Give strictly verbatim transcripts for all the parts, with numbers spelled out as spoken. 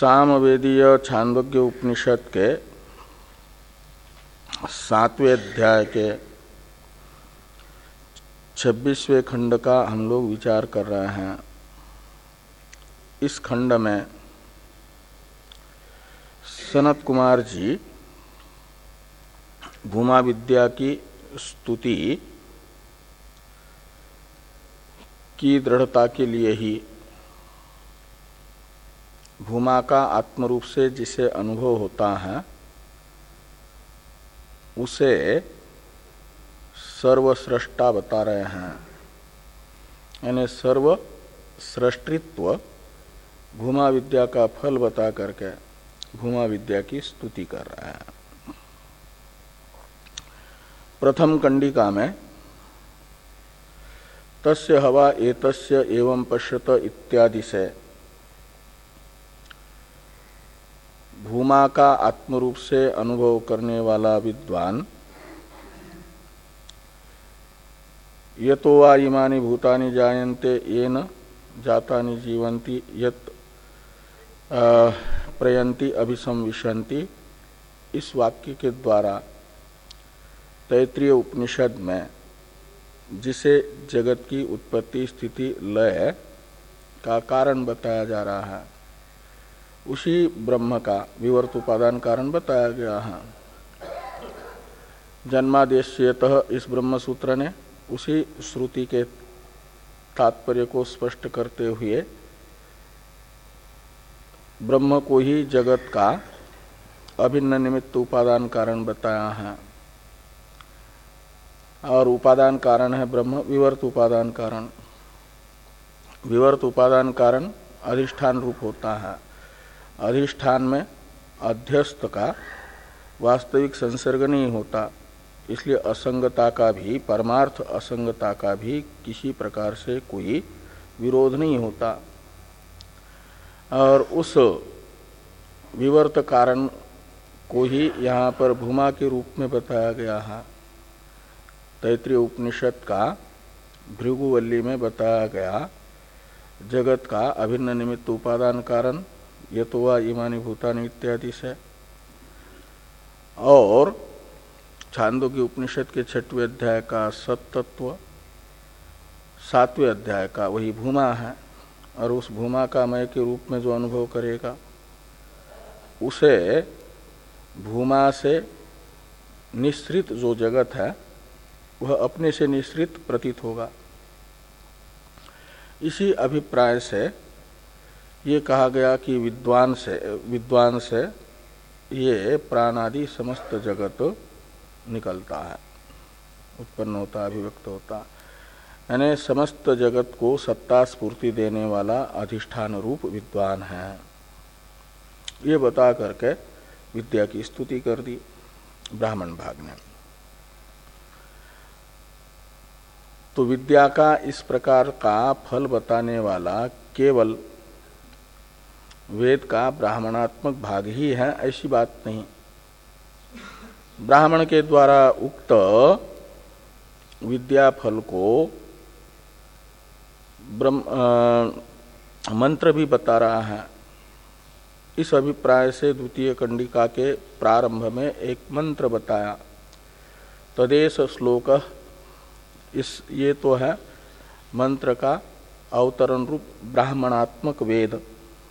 सामवेदीय छांदोग्य उपनिषद के सातवें अध्याय के छब्बीसवें खंड का हम लोग विचार कर रहे हैं। इस खंड में सनत कुमार जी भूमा विद्या की स्तुति की दृढ़ता के लिए ही भूमा का आत्मरूप से जिसे अनुभव होता है उसे सर्वस्रष्टा बता रहे हैं। यानी सर्व सृष्टित्व भूमा विद्या का फल बता करके भूमा विद्या की स्तुति कर रहे हैं। प्रथम कंडिका में तस्य हवा एतस्य एवं पश्यत इत्यादि से भूमा का आत्मरूप से अनुभव करने वाला विद्वान यतो वा इमानि भूतानि जायन्ते येन जातानि जीवन्ति यत् प्रयन्ति अभिसंविशन्ति, इस वाक्य के द्वारा तैत्रीय उपनिषद में जिसे जगत की उत्पत्ति स्थिति लय का कारण बताया जा रहा है उसी ब्रह्म का विवर्त उपादान कारण बताया गया है। जन्मादेश्यतः इस ब्रह्म सूत्र ने उसी श्रुति के तात्पर्य को स्पष्ट करते हुए ब्रह्म को ही जगत का अभिन्न निमित्त उपादान कारण बताया है। और उपादान कारण है ब्रह्म विवर्त उपादान कारण। विवर्त उपादान कारण अधिष्ठान रूप होता है। अधिष्ठान में अध्यस्त का वास्तविक संसर्ग नहीं होता, इसलिए असंगता का भी परमार्थ असंगता का भी किसी प्रकार से कोई विरोध नहीं होता। और उस विवर्त कारण को ही यहाँ पर भूमा के रूप में बताया गया है। तैत्रीय उपनिषद का भृगुवल्ली में बताया गया जगत का अभिन्न निमित्त उपादान कारण यतो वा इमानि भूतानि इत्यादि से, और छांदोग्य उपनिषद के छठवें अध्याय का सत्तत्व सातवें अध्याय का वही भूमा है। और उस भूमा का मय के रूप में जो अनुभव करेगा उसे भूमा से निश्रित जो जगत है वह अपने से निश्रित प्रतीत होगा। इसी अभिप्राय से ये कहा गया कि विद्वान से विद्वान से ये प्राणादि समस्त जगत निकलता है, उत्पन्न होता, अभिव्यक्त होता। यानी समस्त जगत को सत्ता स्फूर्ति देने वाला अधिष्ठान रूप विद्वान है। ये बता करके विद्या की स्तुति कर दी ब्राह्मण भाग ने। तो विद्या का इस प्रकार का फल बताने वाला केवल वेद का ब्राह्मणात्मक भाग ही है ऐसी बात नहीं। ब्राह्मण के द्वारा उक्त विद्या फल को ब्रह्म मंत्र भी बता रहा है। इस अभिप्राय से द्वितीय कंडिका के प्रारंभ में एक मंत्र बताया, तदेश श्लोक। इस ये तो है मंत्र का अवतरण रूप ब्राह्मणात्मक वेद।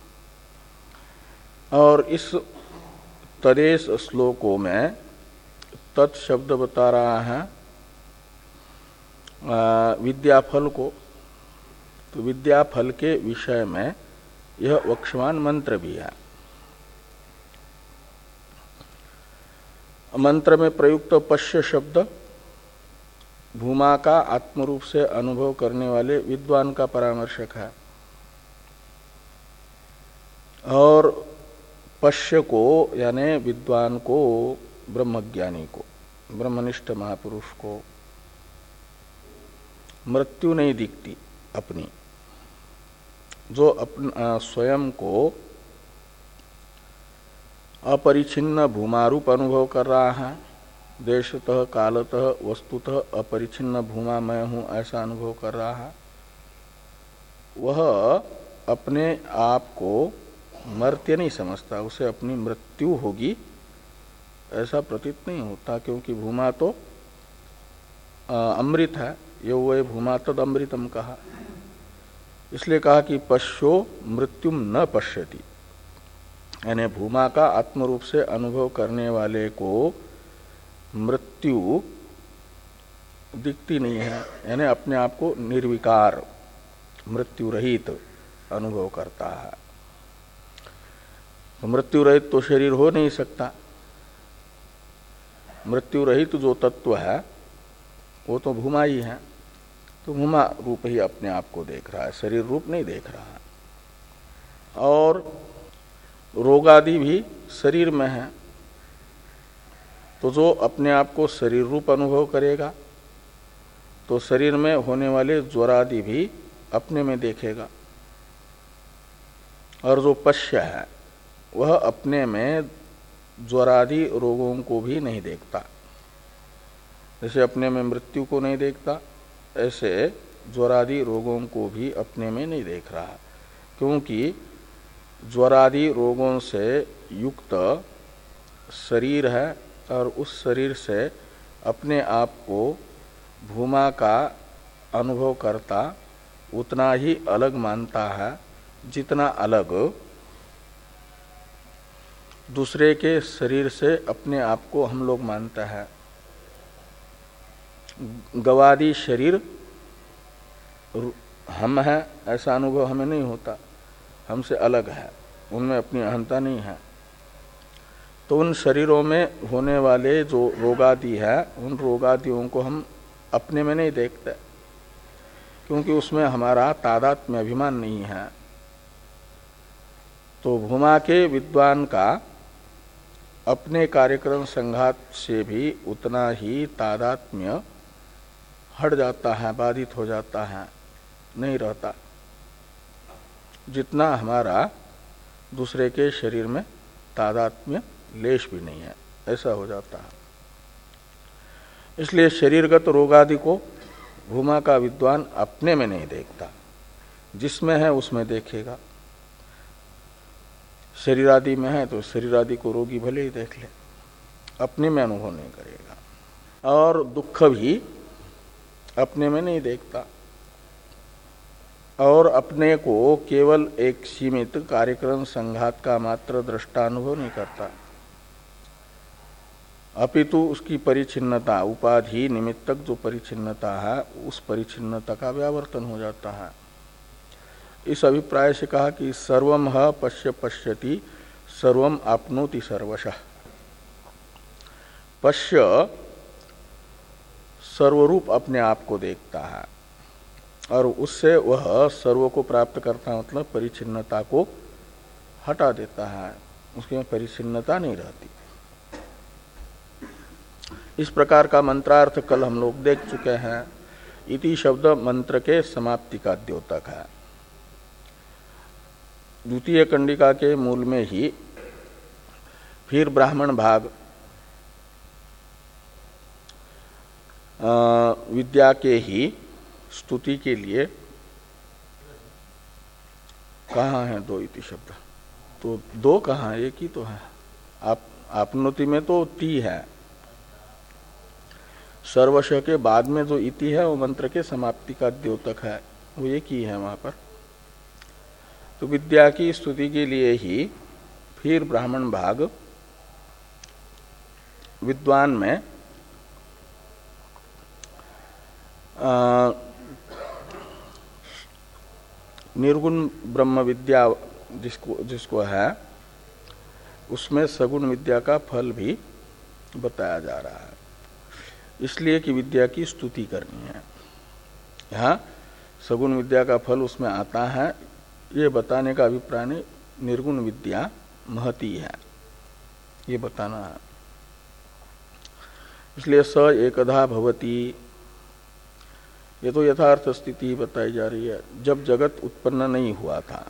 और इस तदेश श्लोकों में तत्शब्द बता रहा है विद्याफल को। तो विद्याफल के विषय में यह वक्ष्यमान मंत्र भी है। मंत्र में प्रयुक्त पश्य शब्द भूमा का आत्मरूप से अनुभव करने वाले विद्वान का परामर्शक है। और पश्य को यानी विद्वान को, ब्रह्मज्ञानी को, ब्रह्मनिष्ठ महापुरुष को मृत्यु नहीं दिखती अपनी, जो अपना स्वयं को अपरिछिन्न भूमारूप अनुभव कर रहा है। देशतः कालतः वस्तुतः अपरिछिन्न भूमा मैं हूँ ऐसा अनुभव कर रहा है। वह अपने आप को मर्त्य नहीं समझता, उसे अपनी मृत्यु होगी ऐसा प्रतीत नहीं होता, क्योंकि भूमा तो अमृत है, यो वै भूमा तद अमृतम कहा। इसलिए कहा कि पश्यो मृत्युम न पश्यति, यानी भूमा का आत्मरूप से अनुभव करने वाले को मृत्यु दिखती नहीं है, यानी अपने आप को निर्विकार मृत्यु रहित अनुभव करता है। तो मृत्यु रहित तो शरीर हो नहीं सकता, मृत्यु रहित जो तत्व है वो तो भूमा ही है, तो भूमा रूप ही अपने आप को देख रहा है, शरीर रूप नहीं देख रहा है। और रोगादि भी शरीर में है, तो जो अपने आप को शरीर रूप अनुभव करेगा तो शरीर में होने वाले ज्वरादि भी अपने में देखेगा। और जो पश्य है वह अपने में ज्वरादि रोगों को भी नहीं देखता, जैसे अपने में मृत्यु को नहीं देखता ऐसे ज्वरादि रोगों को भी अपने में नहीं देख रहा, क्योंकि ज्वरादि रोगों से युक्त शरीर है और उस शरीर से अपने आप को भूमा का अनुभव करता उतना ही अलग मानता है जितना अलग दूसरे के शरीर से अपने आप को हम लोग मानते हैं। गवादी शरीर हम हैं ऐसा अनुभव हमें नहीं होता, हमसे अलग है, उनमें अपनी अहंता नहीं है। तो उन शरीरों में होने वाले जो रोगादि है उन रोगादियों को हम अपने में नहीं देखते, क्योंकि उसमें हमारा तादात्म्य अभिमान नहीं है। तो भूमा के विद्वान का अपने कार्यक्रम संघात से भी उतना ही तादात्म्य हट जाता है, बाधित हो जाता है, नहीं रहता, जितना हमारा दूसरे के शरीर में तादात्म्य लेश भी नहीं है, ऐसा हो जाता है। इसलिए शरीरगत रोगादि को भूमा का विद्वान अपने में नहीं देखता, जिसमें है उसमें देखेगा। शरीर आदि में है तो शरीर आदि को रोगी भले ही देख ले, अपने में अनुभव नहीं करेगा। और दुख भी अपने में नहीं देखता, और अपने को केवल एक सीमित कार्यक्रम संघात का मात्र दृष्टानुभव नहीं करता, अपितु उसकी परिचिन्नता, उपाधि निमित्तक जो परिचिन्नता है उस परिचिन्नता का व्यावर्तन हो जाता है। इस अभिप्राय से कहा कि सर्वम ह पश्य पश्यति सर्वम आपनोति सर्वशः। पश्य सर्वरूप अपने आप को देखता है और उससे वह सर्व को प्राप्त करता, मतलब परिचिन्नता को हटा देता है, उसके परिचिन्नता नहीं रहती। इस प्रकार का मंत्रार्थ कल हम लोग देख चुके हैं। इति शब्द मंत्र के समाप्ति का द्योतक है। द्वितीय कंडिका के मूल में ही फिर ब्राह्मण भाग विद्या के ही स्तुति के लिए कहाँ है दो इति शब्द, तो दो कहाँ, एक ही तो है। आप आपनोति में तो ती है, सर्वश के बाद में जो इति है वो मंत्र के समाप्ति का द्योतक है, वो एक ही है वहां पर। तो विद्या की स्तुति के लिए ही फिर ब्राह्मण भाग विद्वान में आ, निर्गुण ब्रह्म विद्या जिसको जिसको है उसमें सगुण विद्या का फल भी बताया जा रहा है, इसलिए कि विद्या की स्तुति करनी है। यहाँ सगुण विद्या का फल उसमें आता है, ये बताने का अभिप्राय नहीं, निर्गुण विद्या महती है ये बताना है। इसलिए स एकधा भवती, ये तो यथार्थ स्थिति बताई जा रही है। जब जगत उत्पन्न नहीं हुआ था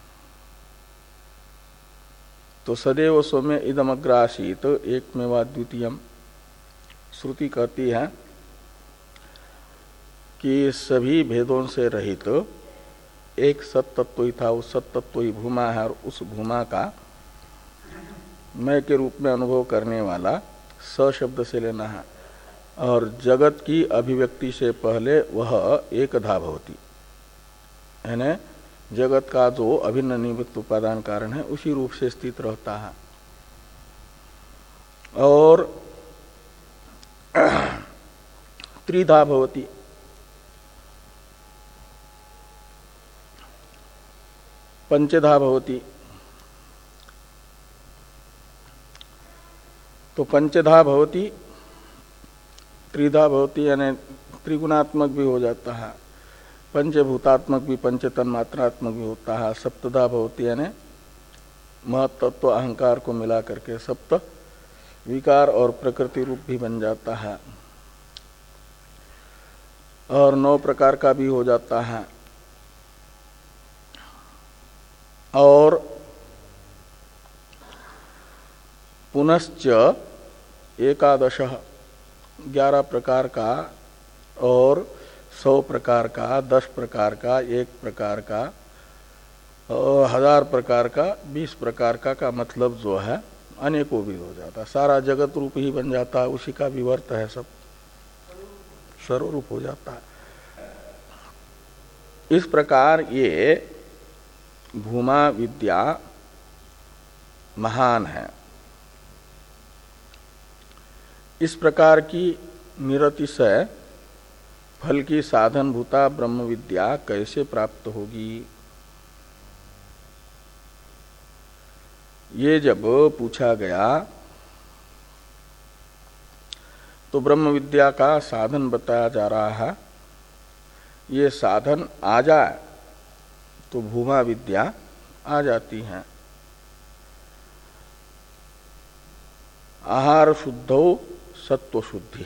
तो सदैव सौम्य इदमग्रासीत एकमेवा द्वितीयम, श्रुति कहती है कि सभी भेदों से रहित एक सत तत्व ही था, उस सत तत्व ही भूमा है, और उस भूमा का मैं के रूप में अनुभव करने वाला स शब्द से लेना है। और जगत की अभिव्यक्ति से पहले वह एकधा भवति, यानी जगत का जो अभिन्न निमित्त उपादान कारण है उसी रूप से स्थित रहता है। और त्रिधा भवति, पंचधा भवति। तो पंचधा भवति, त्रिधा भवति यानी त्रिगुणात्मक भी हो जाता है, पंचभूतात्मक भी, पंचतन्मात्रात्मक भी होता है। सप्तधा भवति यानी महत्त्व अहंकार को मिला करके सप्त विकार और प्रकृति रूप भी बन जाता है। और नौ प्रकार का भी हो जाता है। और पुनश्च एकादश, ग्यारह प्रकार का और सौ प्रकार का, दस प्रकार का, एक प्रकार का, और हजार प्रकार का, बीस प्रकार का का मतलब जो है अनेकों भी हो जाता, सारा जगत रूप ही बन जाता है, उसी का विवर्त है, सब सर्वरूप हो जाता है। इस प्रकार ये भूमा विद्या महान है। इस प्रकार की निरतिशय फल की साधन भूता ब्रह्म विद्या कैसे प्राप्त होगी, ये जब पूछा गया तो ब्रह्म विद्या का साधन बताया जा रहा है। ये साधन आ जाए तो भूमा विद्या आ जाती है। आहार शुद्धो सत्व शुद्धि,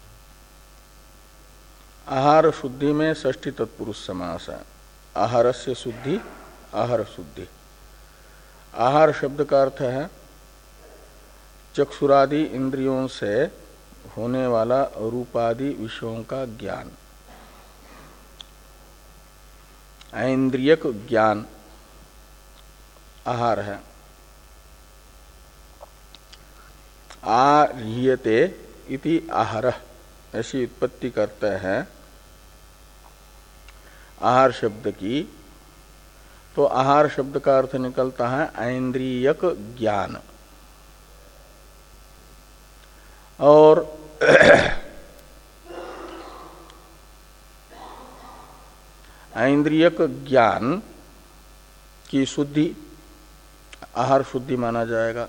आहार शुद्धि में षष्ठी तत्पुरुष समास है। आहारस्य शुद्धि, आहार शुद्धि। आहार शब्द का अर्थ है चक्षुरादि इंद्रियों से होने वाला रूपादि विषयों का ज्ञान, ऐन्द्रियक ज्ञान आहार है। आह्रियते इति आहार, ऐसी उत्पत्ति करते हैं आहार शब्द की। तो आहार शब्द का अर्थ निकलता है ऐन्द्रियक ज्ञान। और ऐन्द्रियक ज्ञान की शुद्धि आहार शुद्धि माना जाएगा।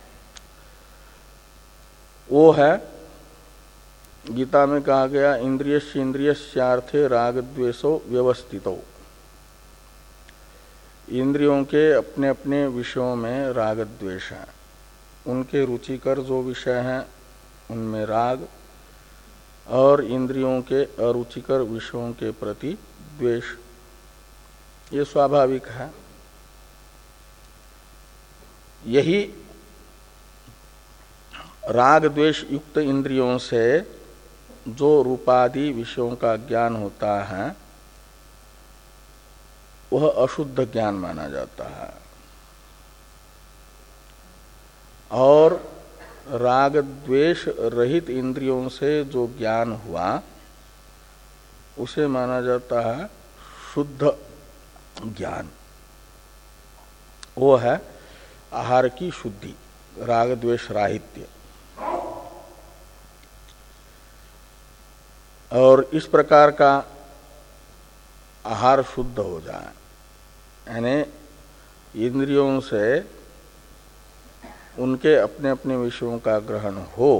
वो है गीता में कहा गया इंद्रियस्य इंद्रियस्यार्थे राग द्वेषो व्यवस्थितो, इंद्रियों के अपने अपने विषयों में राग द्वेष है, उनके रुचिकर जो विषय हैं उनमें राग, और इंद्रियों के अरुचिकर विषयों के प्रति द्वेष, ये स्वाभाविक है। यही राग द्वेष युक्त इंद्रियों से जो रूपादि विषयों का ज्ञान होता है वह अशुद्ध ज्ञान माना जाता है। और राग द्वेष रहित इंद्रियों से जो ज्ञान हुआ उसे माना जाता है शुद्ध ज्ञान। वो है आहार की शुद्धि, राग द्वेष राहित्य। और इस प्रकार का आहार शुद्ध हो जाए, यानी इंद्रियों से उनके अपने अपने विषयों का ग्रहण हो।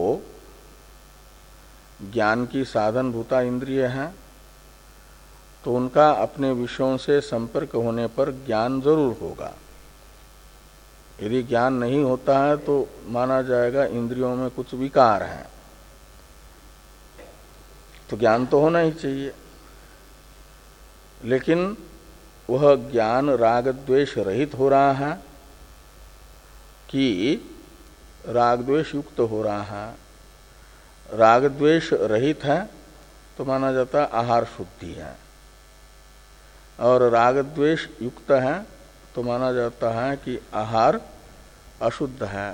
ज्ञान की साधन भूता इंद्रिय हैं, तो उनका अपने विषयों से संपर्क होने पर ज्ञान जरूर होगा। यदि ज्ञान नहीं होता है तो माना जाएगा इंद्रियों में कुछ विकार है, तो ज्ञान तो होना ही चाहिए। लेकिन वह ज्ञान राग द्वेष रहित हो रहा है कि राग द्वेष युक्त हो रहा है। राग द्वेष रहित है तो माना जाता है आहार शुद्धि है। और राग द्वेष युक्त है तो माना जाता है कि आहार अशुद्ध है,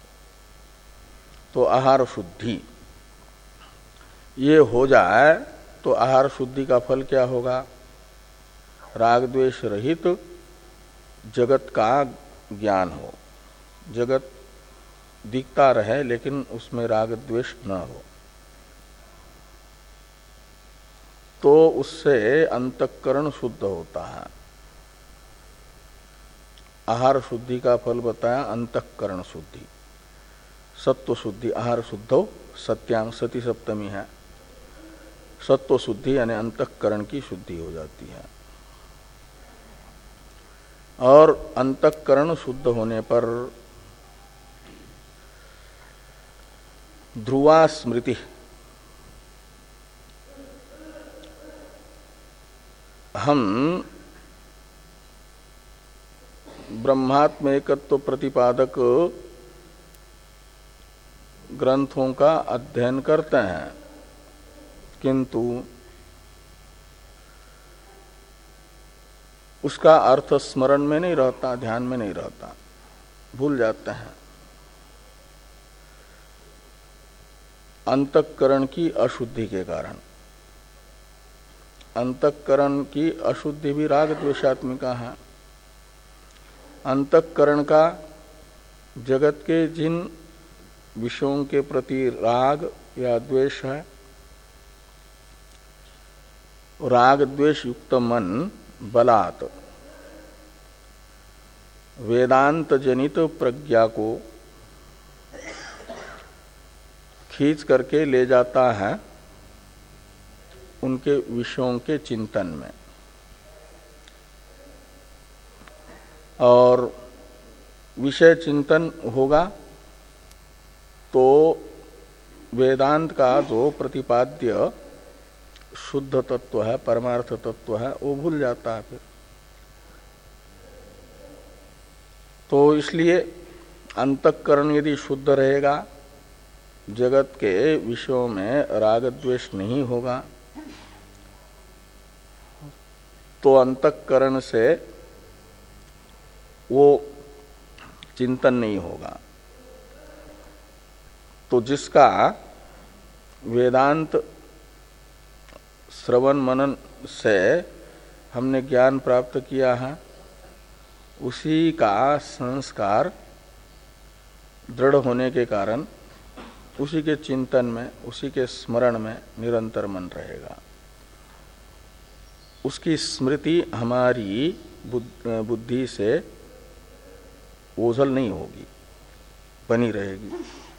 तो आहार शुद्धि ये हो जाए तो आहार शुद्धि का फल क्या होगा? राग द्वेष रहित जगत का ज्ञान हो, जगत दिखता रहे लेकिन उसमें राग द्वेष न हो, तो उससे अंतःकरण शुद्ध होता है। आहार शुद्धि का फल बताया अंतःकरण शुद्धि, सत्व शुद्धि। आहार शुद्धो सत्याम, सती सप्तमी है। सत्व शुद्धि यानी अंतःकरण की शुद्धि हो जाती है। और अंतःकरण शुद्ध होने पर ध्रुवा स्मृति, हम ब्रह्मात्म एकत्व प्रतिपादक ग्रंथों का अध्ययन करते हैं, किंतु उसका अर्थ स्मरण में नहीं रहता, ध्यान में नहीं रहता, भूल जाते हैं। अंतःकरण की अशुद्धि के कारण। अंतःकरण की अशुद्धि भी राग द्वेषात्मिका है। अंतःकरण का जगत के जिन विषयों के प्रति राग या द्वेष है, राग द्वेष युक्त मन बलात् वेदांत जनित प्रज्ञा को खींच करके ले जाता है उनके विषयों के चिंतन में, और विषय चिंतन होगा तो वेदांत का जो प्रतिपाद्य शुद्ध तत्व है, परमार्थ तत्व है, वो भूल जाता है फिर। तो इसलिए अंतःकरण यदि शुद्ध रहेगा, जगत के विषयों में राग द्वेष नहीं होगा, तो अंतःकरण से वो चिंतन नहीं होगा। तो जिसका वेदांत श्रवण मनन से हमने ज्ञान प्राप्त किया है, उसी का संस्कार दृढ़ होने के कारण उसी के चिंतन में, उसी के स्मरण में निरंतर मन रहेगा। उसकी स्मृति हमारी बुद्धि से ओझल नहीं होगी, बनी रहेगी।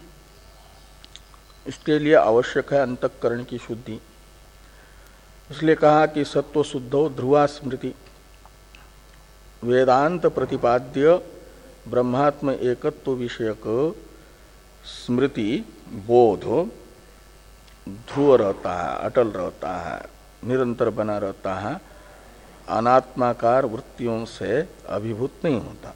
इसके लिए आवश्यक है अंतःकरण की शुद्धि। इसलिए कहा कि सत्व शुद्धो ध्रुवा स्मृति, वेदांत प्रतिपाद्य ब्रह्मात्म एकत्व विषयक स्मृति बोध ध्रुव रहता है, अटल रहता है, निरंतर बना रहता है, अनात्माकार वृत्तियों से अभिभूत नहीं होता।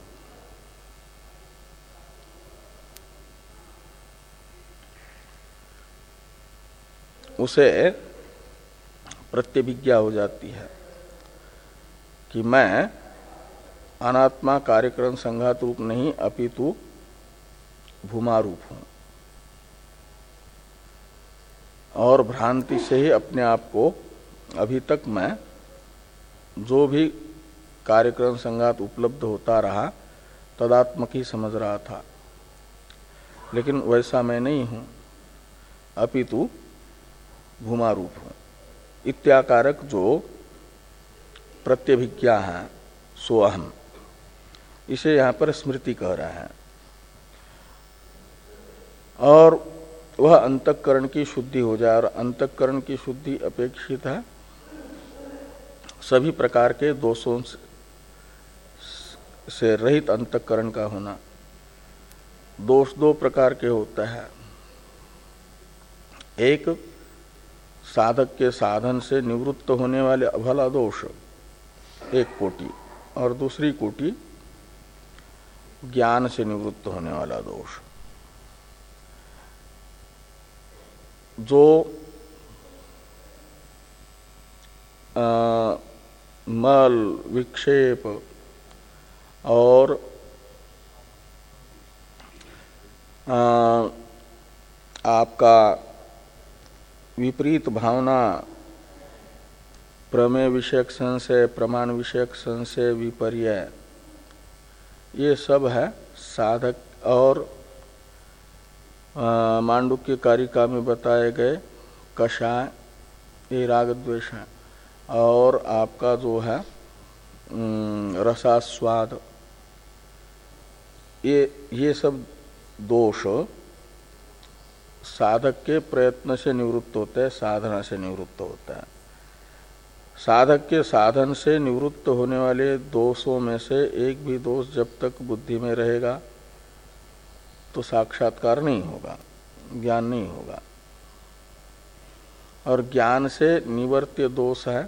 उसे प्रत्यभिज्ञा हो जाती है कि मैं अनात्मा कार्यक्रम संघात रूप नहीं अपितु भूमा रूप हूं, और भ्रांति से ही अपने आप को अभी तक मैं जो भी कार्यक्रम संघात उपलब्ध होता रहा तदात्मक ही समझ रहा था, लेकिन वैसा मैं नहीं हूं, अपितु भूमा रूप हूं। इत्याकारक जो प्रत्यभिज्ञा है सो अहम, इसे यहां पर स्मृति कह रहा है। और वह अंतःकरण की शुद्धि हो जाए, और अंतःकरण की शुद्धि अपेक्षित है सभी प्रकार के दोषों से रहित अंतःकरण का होना। दोष दो प्रकार के होते हैं, एक साधक के साधन से निवृत्त होने वाले अभला दोष एक कोटि, और दूसरी कोटि ज्ञान से निवृत्त होने वाला दोष। जो मल विक्षेप और आ, आपका विपरीत भावना, प्रमेय विषयक संशय, प्रमाण विषयक संशय, विपर्य, ये सब है साधक। और मांडुक्य कारिका में बताए गए कषाय, ये राग द्वेष है। और आपका जो है रसास्वाद, ये ये सब दोष साधक के प्रयत्न से निवृत्त होते हैं, साधना से निवृत्त होता है। साधक के साधन से निवृत्त होने वाले दोषों में से एक भी दोष जब तक बुद्धि में रहेगा तो साक्षात्कार नहीं होगा, ज्ञान नहीं होगा। और ज्ञान से निवर्त्य दोष है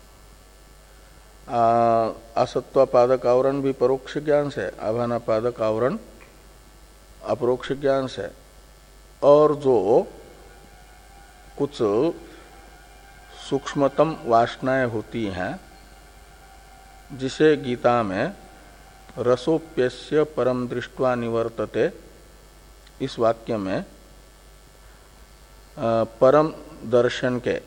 असत्वापादक आवरण भी परोक्ष ज्ञान से, आभानापादक आवरण अपरोक्ष ज्ञान से। और जो कुछ सूक्ष्मतम वासनाएं होती हैं, जिसे गीता में रसोप्यस्य परम दृष्ट्वा निवर्तते, इस वाक्य में परम दर्शन के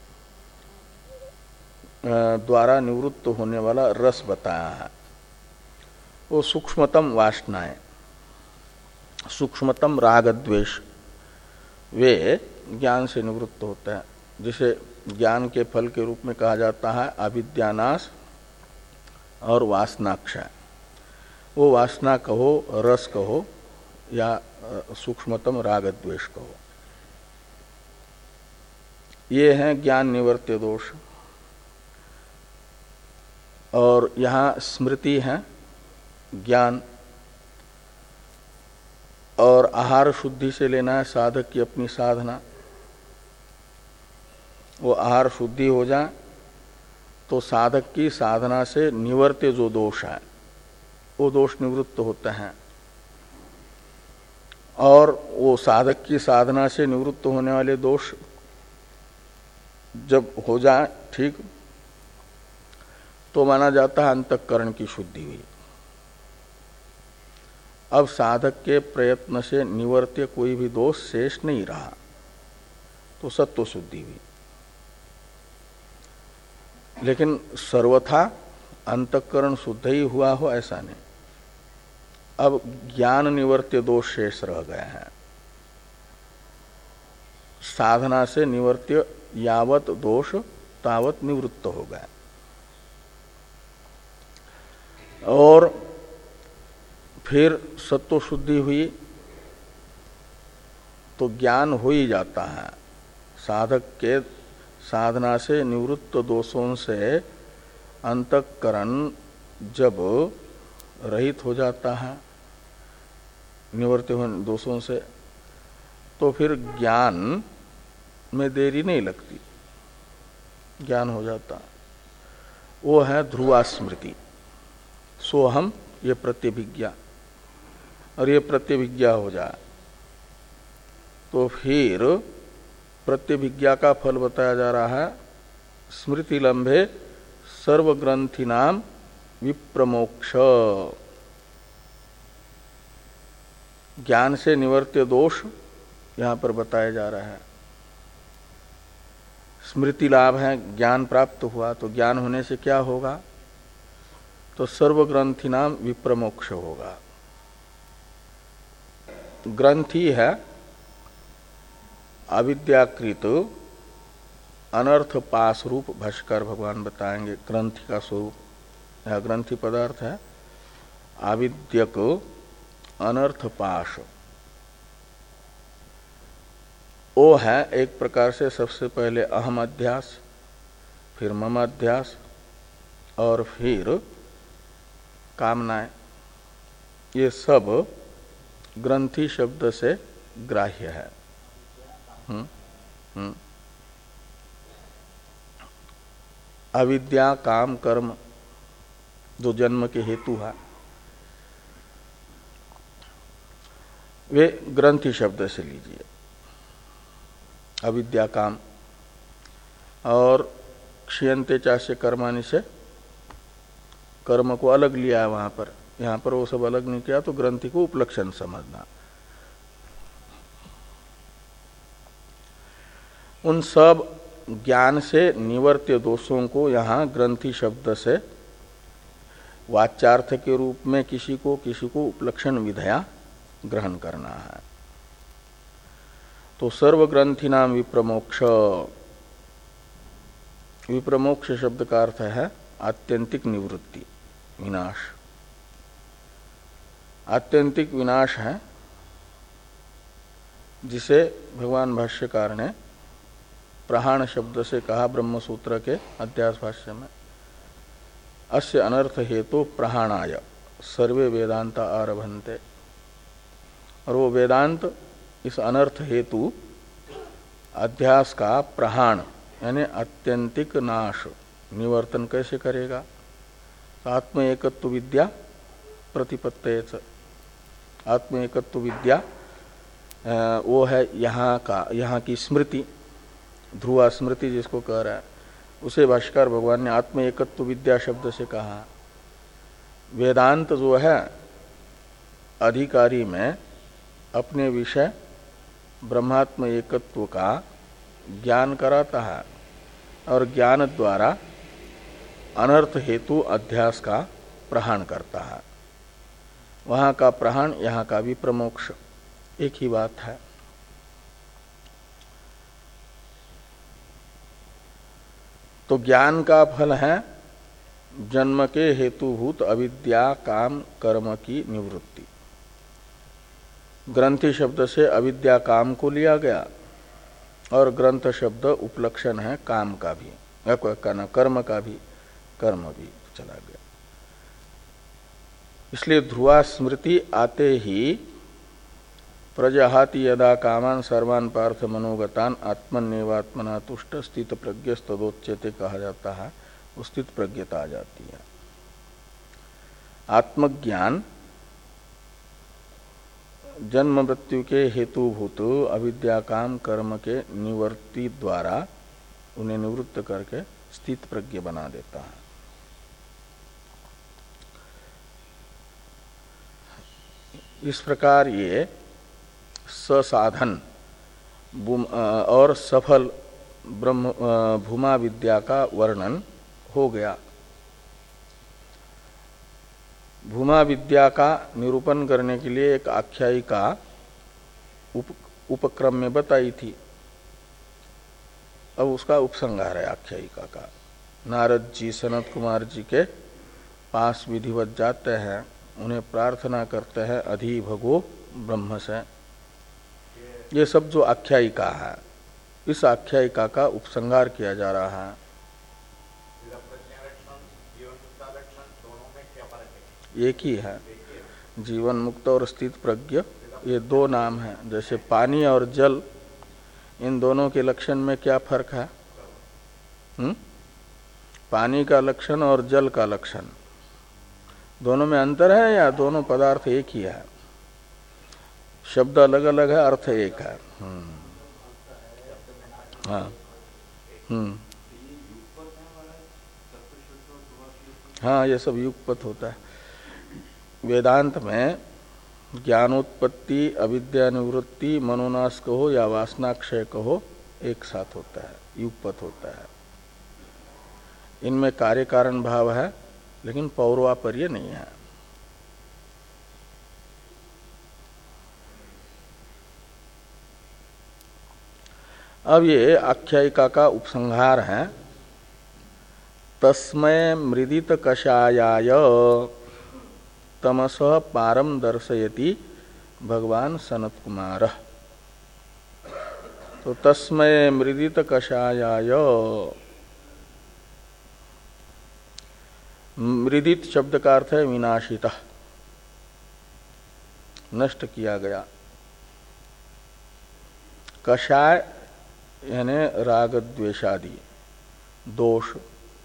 द्वारा निवृत्त होने वाला रस बताया है। वो सूक्ष्मतम वासनाएं, सूक्ष्मतम राग द्वेष, वे ज्ञान से निवृत्त होते हैं। जिसे ज्ञान के फल के रूप में कहा जाता है अविद्यानाश और वासनाक्षय। वो वासना कहो, रस कहो या सूक्ष्मतम राग द्वेष कहो, ये हैं ज्ञान निवर्त्य दोष। और यहाँ स्मृति है ज्ञान, और आहार शुद्धि से लेना है साधक की अपनी साधना। वो आहार शुद्धि हो जाए तो साधक की साधना से निवर्त्य जो दोष है वो दोष निवृत्त होते हैं। और वो साधक की साधना से निवृत्त होने वाले दोष जब हो जाए ठीक, तो माना जाता है अंतःकरण की शुद्धि हुई। अब साधक के प्रयत्न से निवर्त्य कोई भी दोष शेष नहीं रहा, तो सत्व शुद्धि हुई। लेकिन सर्वथा अंतःकरण शुद्ध ही हुआ हो ऐसा नहीं। अब ज्ञान निवर्त्य दोष शेष रह गए हैं। साधना से निवर्त्य यावत दोष तावत निवृत्त हो गए। और फिर सत्व शुद्धि हुई तो ज्ञान हो ही जाता है। साधक के साधना से निवृत्त दोषों से अंतःकरण जब रहित हो जाता है निवृत्त दोषों से, तो फिर ज्ञान में देरी नहीं लगती, ज्ञान हो जाता। वो है ध्रुवा स्मृति, सोहम, ये प्रत्यभिज्ञा। और ये प्रत्यभिज्ञा हो जाए तो फिर प्रत्यभिज्ञा का फल बताया जा रहा है स्मृति लंबे सर्वग्रंथि नाम विप्रमोक्ष। ज्ञान से निवर्त्य दोष यहां पर बताया जा रहा है। स्मृति लाभ है, ज्ञान प्राप्त हुआ, तो ज्ञान होने से क्या होगा, तो सर्वग्रंथि नाम विप्रमोक्ष होगा। ग्रंथि है अविद्याकृत अनर्थ पास रूप, भाष्कर भगवान बताएंगे ग्रंथि का स्वरूप। यह ग्रंथि पदार्थ है आविद्यक अनर्थ पाश। वो है एक प्रकार से सबसे पहले अहम अध्यास, फिर मम अध्यास, और फिर कामनाएं। ये सब ग्रंथि शब्द से ग्राह्य है। हम्म हम्म अविद्या, काम, कर्म जो जन्म के हेतु है, वे ग्रंथि शब्द से लीजिए। अविद्या, काम, और क्षीयन्ते चास्य कर्माणि से कर्म को अलग लिया है वहां पर, यहाँ पर वो सब अलग नहीं किया, तो ग्रंथि को उपलक्षण समझना। उन सब ज्ञान से निवर्त्य दोषों को यहाँ ग्रंथि शब्द से वाच्यार्थ के रूप में किसी को किसी को उपलक्षण विधया ग्रहण करना है। तो सर्वग्रंथि नाम विप्रमोक्ष, विप्रमोक्ष शब्द का अर्थ है आत्यंतिक निवृत्ति, विनाश। आत्यंतिक विनाश है जिसे भगवान भाष्यकार ने प्रहाण शब्द से कहा ब्रह्म सूत्र के अध्यास भाष्य में। अस्य अनर्थ हेतु प्रहाणाय सर्वे वेदांत आरभन्ते। और वो वेदांत इस अनर्थ हेतु अध्यास का प्रहाण यानी आत्यंतिक नाश निवर्तन कैसे करेगा? आत्म एकत्व विद्या प्रतिपत्तेच। आत्म एकत्व विद्या वो है यहाँ का, यहाँ की स्मृति, ध्रुवा स्मृति जिसको कह रहा है, उसे भाष्यकार भगवान ने आत्म एकत्व विद्या शब्द से कहा। वेदांत जो है अधिकारी में अपने विषय ब्रह्मात्म एकत्व का ज्ञान कराता है और ज्ञान द्वारा अनर्थ हेतु अध्यास का प्रहाण करता है। वहाँ का प्रहाण, यहाँ का भी प्रमोक्ष, एक ही बात है। तो ज्ञान का फल है जन्म के हेतुभूत अविद्या काम कर्म की निवृत्ति। ग्रंथि शब्द से अविद्या काम को लिया गया और ग्रंथ शब्द उपलक्षण है काम का भी, कहना कर्म का भी, कर्म भी चला गया। इसलिए ध्रुवा स्मृति आते ही प्रजहाति यदा कामान सर्वान पार्थ मनोगतान आत्मन्यवात्मना तुष्ट स्थित प्रज्ञस्तदोच्यते कहा जाता है, वो स्थित प्रज्ञता आ जाती है। आत्मज्ञान जन्म मृत्यु के हेतुभूत अविद्या काम कर्म के निवृत्ति द्वारा उन्हें निवृत्त करके स्थित प्रज्ञ बना देता है। इस प्रकार ये ससाधन और सफल ब्रह्म भूमा विद्या का वर्णन हो गया। भूमा विद्या का निरूपण करने के लिए एक आख्यायिका उप, उपक्रम में बताई थी। अब उसका उपसंहार है आख्यायिका का। नारद जी सनत कुमार जी के पास विधिवत जाते हैं, उन्हें प्रार्थना करते हैं अधि भगो ब्रह्म से। ये सब जो आख्यायिका है, इस आख्यायिका का उपसंहार किया जा रहा है। एक ही है, जीवन मुक्त और स्थित प्रज्ञ, ये दो नाम हैं। जैसे पानी और जल, इन दोनों के लक्षण में क्या फर्क है? हुँ? पानी का लक्षण और जल का लक्षण, दोनों में अंतर है या दोनों पदार्थ एक ही है? शब्द अलग अलग है, अर्थ एक है। हम्म हाँ हम्म हाँ ये सब युगपत होता है। वेदांत में ज्ञानोत्पत्ति, अविद्या निवृत्ति, मनोनाश कहो या वासनाक्षय कहो, एक साथ होता है, युगपत होता है। इनमें कार्य कारण भाव है, लेकिन पौर्वापर्य नहीं है। अब ये आख्यायिका का उपसंहार है। तस्मै मृदित कषायाय तमस पारम दर्शयति भगवान सनत कुमार। तो तस्मै मृदित कषायाय, मृदित शब्द का अर्थ है विनाशित, नष्ट किया गया। कषाय यानी राग द्वेषादि दोष,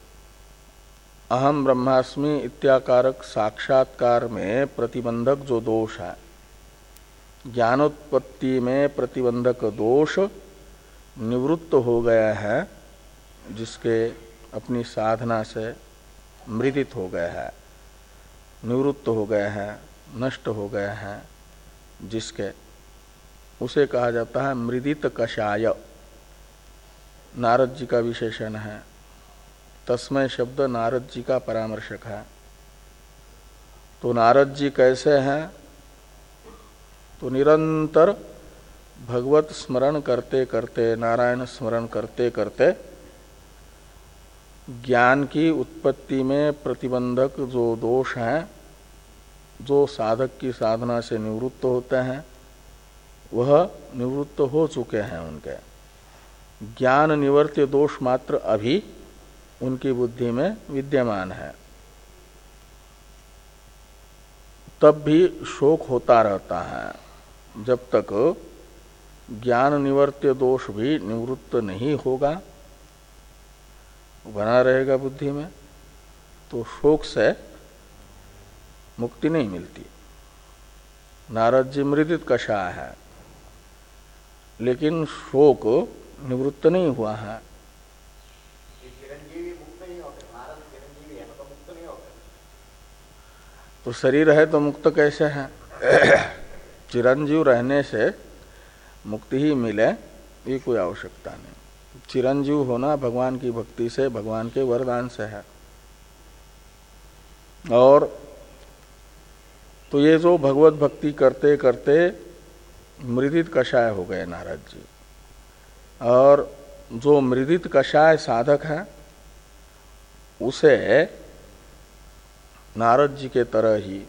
अहम ब्रह्मास्मि इत्याकारक साक्षात्कार में प्रतिबंधक जो दोष है, ज्ञानोत्पत्ति में प्रतिबंधक दोष निवृत्त हो गया है, जिसके अपनी साधना से मृदित हो गया है। निवृत्त हो गए हैं, नष्ट हो गए हैं जिसके, उसे कहा जाता है मृदित कषाय। नारद जी का विशेषण है। तस्मय शब्द नारद जी का परामर्शक है। तो नारद जी कैसे हैं? तो निरंतर भगवत स्मरण करते करते, नारायण स्मरण करते करते ज्ञान की उत्पत्ति में प्रतिबंधक जो दोष हैं, जो साधक की साधना से निवृत्त होते हैं, वह निवृत्त हो चुके हैं। उनके ज्ञान निवर्त्य दोष मात्र अभी उनकी बुद्धि में विद्यमान है। तब भी शोक होता रहता है। जब तक ज्ञान निवर्त्य दोष भी निवृत्त नहीं होगा, बना रहेगा बुद्धि में, तो शोक से मुक्ति नहीं मिलती। नारद जी मृदित कषाय है, लेकिन शोक निवृत्त नहीं हुआ है। तो शरीर है तो मुक्त कैसे है? चिरंजीव रहने से मुक्ति ही मिले, ये कोई आवश्यकता नहीं। चिरंजीव होना भगवान की भक्ति से, भगवान के वरदान से है। और तो ये जो भगवत भक्ति करते करते मृदित कषाय हो गए नारद जी, और जो मृदित कषाय साधक है उसे नारद जी के तरह ही,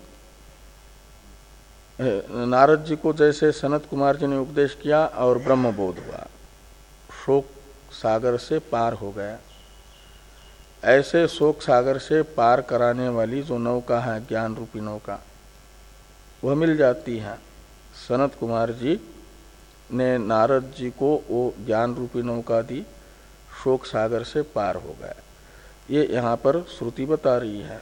नारद जी को जैसे सनत कुमार जी ने उपदेश किया और ब्रह्मबोध हुआ, शोक सागर से पार हो गया, ऐसे शोक सागर से पार कराने वाली जो नौका है, ज्ञान रूपी नौका, वह मिल जाती है। सनत कुमार जी ने नारद जी को वो ज्ञान रूपी नौका दी, शोक सागर से पार हो गया। ये यहाँ पर श्रुति बता रही है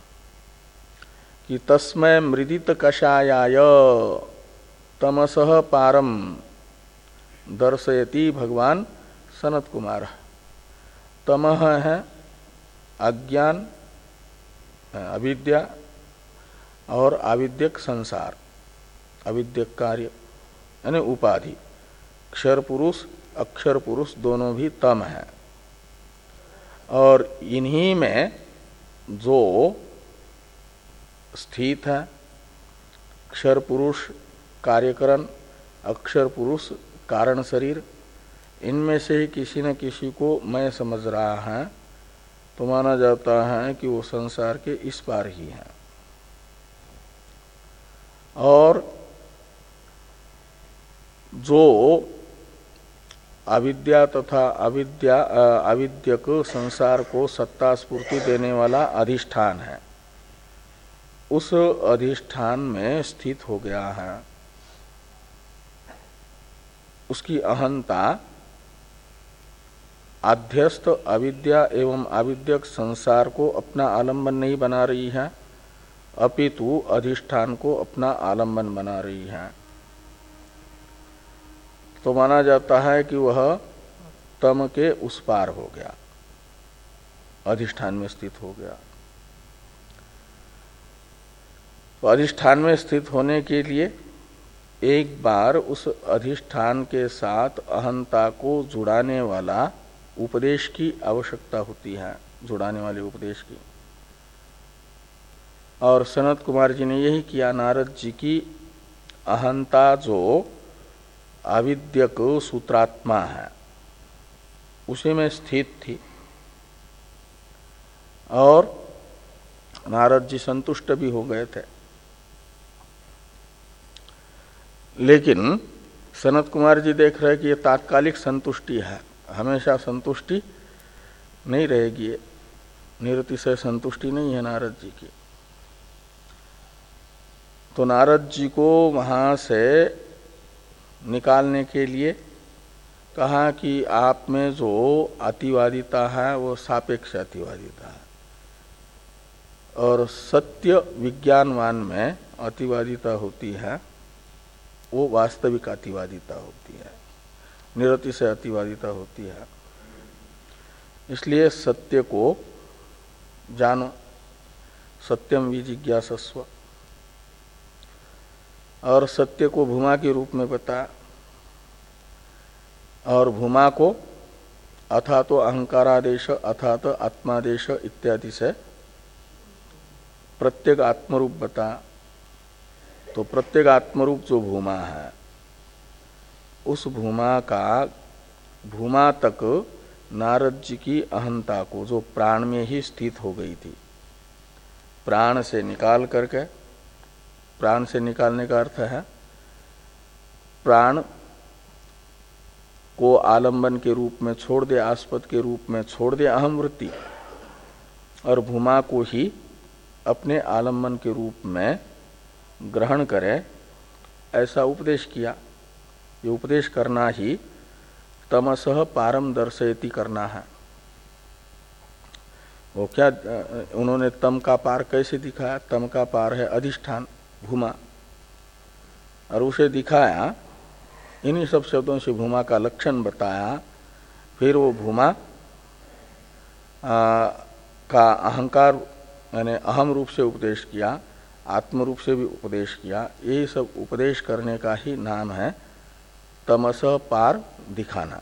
कि तस्मै मृदित कषायाय तमसः पारम दर्शयति भगवान सनत कुमार। तमह है अज्ञान, अविद्या और आविद्यक संसार, अविद्यक कार्य यानी उपाधि। क्षर पुरुष अक्षर पुरुष दोनों भी तम है, और इन्हीं में जो स्थित है, क्षर पुरुष कार्यकरण, अक्षर पुरुष कारण शरीर, इनमें से ही किसी न किसी को मैं समझ रहा है तो माना जाता है कि वो संसार के इस पार ही है। और जो अविद्या तथा अविद्या अविद्यक संसार को सत्ता स्फूर्ति देने वाला अधिष्ठान है, उस अधिष्ठान में स्थित हो गया है। उसकी अहंता आध्यस्थ अविद्या एवं अविद्यक संसार को अपना आलंबन नहीं बना रही है, अपितु अधिष्ठान को अपना आलंबन बना रही है। तो माना जाता है कि वह तम के उस पार हो गया, अधिष्ठान में स्थित हो गया। तो अधिष्ठान में स्थित होने के लिए एक बार उस अधिष्ठान के साथ अहंता को जुड़ाने वाला उपदेश की आवश्यकता होती है, जुड़ाने वाले उपदेश की। और सनत कुमार जी ने यही किया। नारद जी की अहंता जो अविद्यक सूत्रात्मा है उसी में स्थित थी, और नारद जी संतुष्ट भी हो गए थे। लेकिन सनत कुमार जी देख रहे कि ये तात्कालिक संतुष्टि है, हमेशा संतुष्टि नहीं रहेगी, निरतिशय संतुष्टि नहीं है नारद जी की। तो नारद जी को वहां से निकालने के लिए कहा कि आप में जो अतिवादिता है वो सापेक्ष अतिवादिता है, और सत्य विज्ञानवान में अतिवादिता होती है वो वास्तविक अतिवादिता होती है, निरतिशय अतिवादिता होती है। इसलिए सत्य को जानो, सत्यम विजिज्ञासस्व, और सत्य को भूमा के रूप में बताया, और भूमा को अथा तो अहंकारादेश अथा तो आत्मादेश इत्यादि से प्रत्येक आत्मरूप बताया। तो प्रत्येक आत्मरूप जो भूमा है, उस भूमा का भूमा तक नारद जी की अहंता को, जो प्राण में ही स्थित हो गई थी, प्राण से निकाल करके, प्राण से निकालने का अर्थ है प्राण को आलंबन के रूप में छोड़ दे, आस्पद के रूप में छोड़ दे अहम वृत्ति, और भूमा को ही अपने आलंबन के रूप में ग्रहण करे, ऐसा उपदेश किया। ये उपदेश करना ही तमसः पारम दर्शयति करना है। वो क्या उन्होंने तम का पार कैसे दिखाया? तम का पार है अधिष्ठान भूमा, और उसे दिखाया इन्हीं सब शब्दों से भूमा का लक्षण बताया। फिर वो भूमा का अहंकार यानी अहम रूप से उपदेश किया, आत्म रूप से भी उपदेश किया। यही सब उपदेश करने का ही नाम है तमसः पार दिखाना।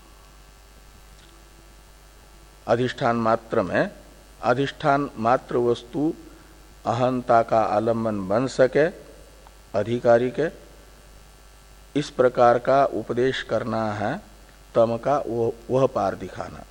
अधिष्ठान मात्र में अधिष्ठान मात्र वस्तु अहंता का आलम्बन बन सके अधिकारी के, इस प्रकार का उपदेश करना है तम का वो वह पार दिखाना।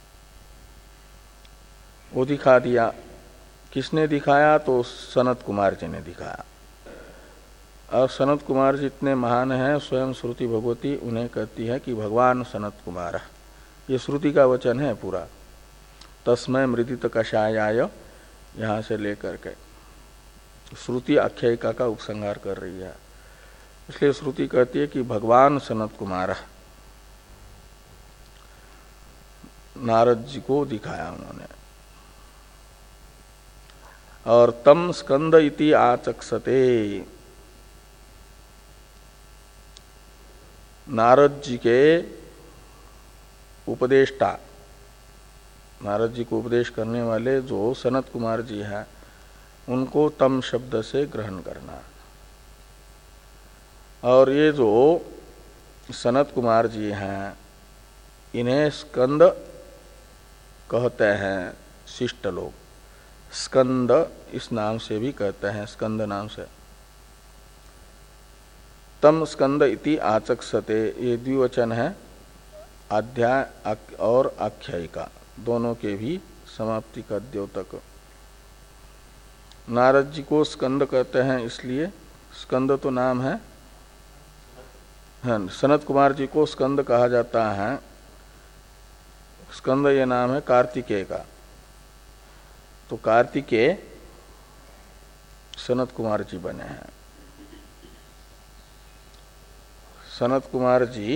वो दिखा दिया। किसने दिखाया? तो सनत कुमार जी ने दिखाया। और सनत कुमार जी इतने महान हैं, स्वयं श्रुति भगवती उन्हें कहती है कि भगवान सनत कुमार। ये श्रुति का वचन है पूरा। तस्मय मृदित कषायाय यहाँ से लेकर के श्रुति आख्यायिका का उपसंहार कर रही है। इसलिए श्रुति कहती है कि भगवान सनत कुमार नारद जी को दिखाया उन्होंने। और तम स्कंद इति आचक्षते, नारद जी के उपदेष्टा, नारद जी को उपदेश करने वाले जो सनत कुमार जी हैं, उनको तम शब्द से ग्रहण करना। और ये जो सनत कुमार जी हैं, इन्हें स्कंद कहते हैं शिष्ट लोग। स्कंद इस नाम से भी कहते हैं, स्कंद नाम से। तम स्कंद इति आचक्षते, ये द्विवचन है, अध्याय और आख्यायिका दोनों के भी समाप्ति का द्योतक। नारद जी को स्कंद कहते हैं इसलिए, स्कंद तो नाम है, सनत कुमार जी को स्कंद कहा जाता है। स्कंद ये नाम है कार्तिकेय का। तो कार्तिकेय सनत कुमार जी बने हैं। सनत कुमार जी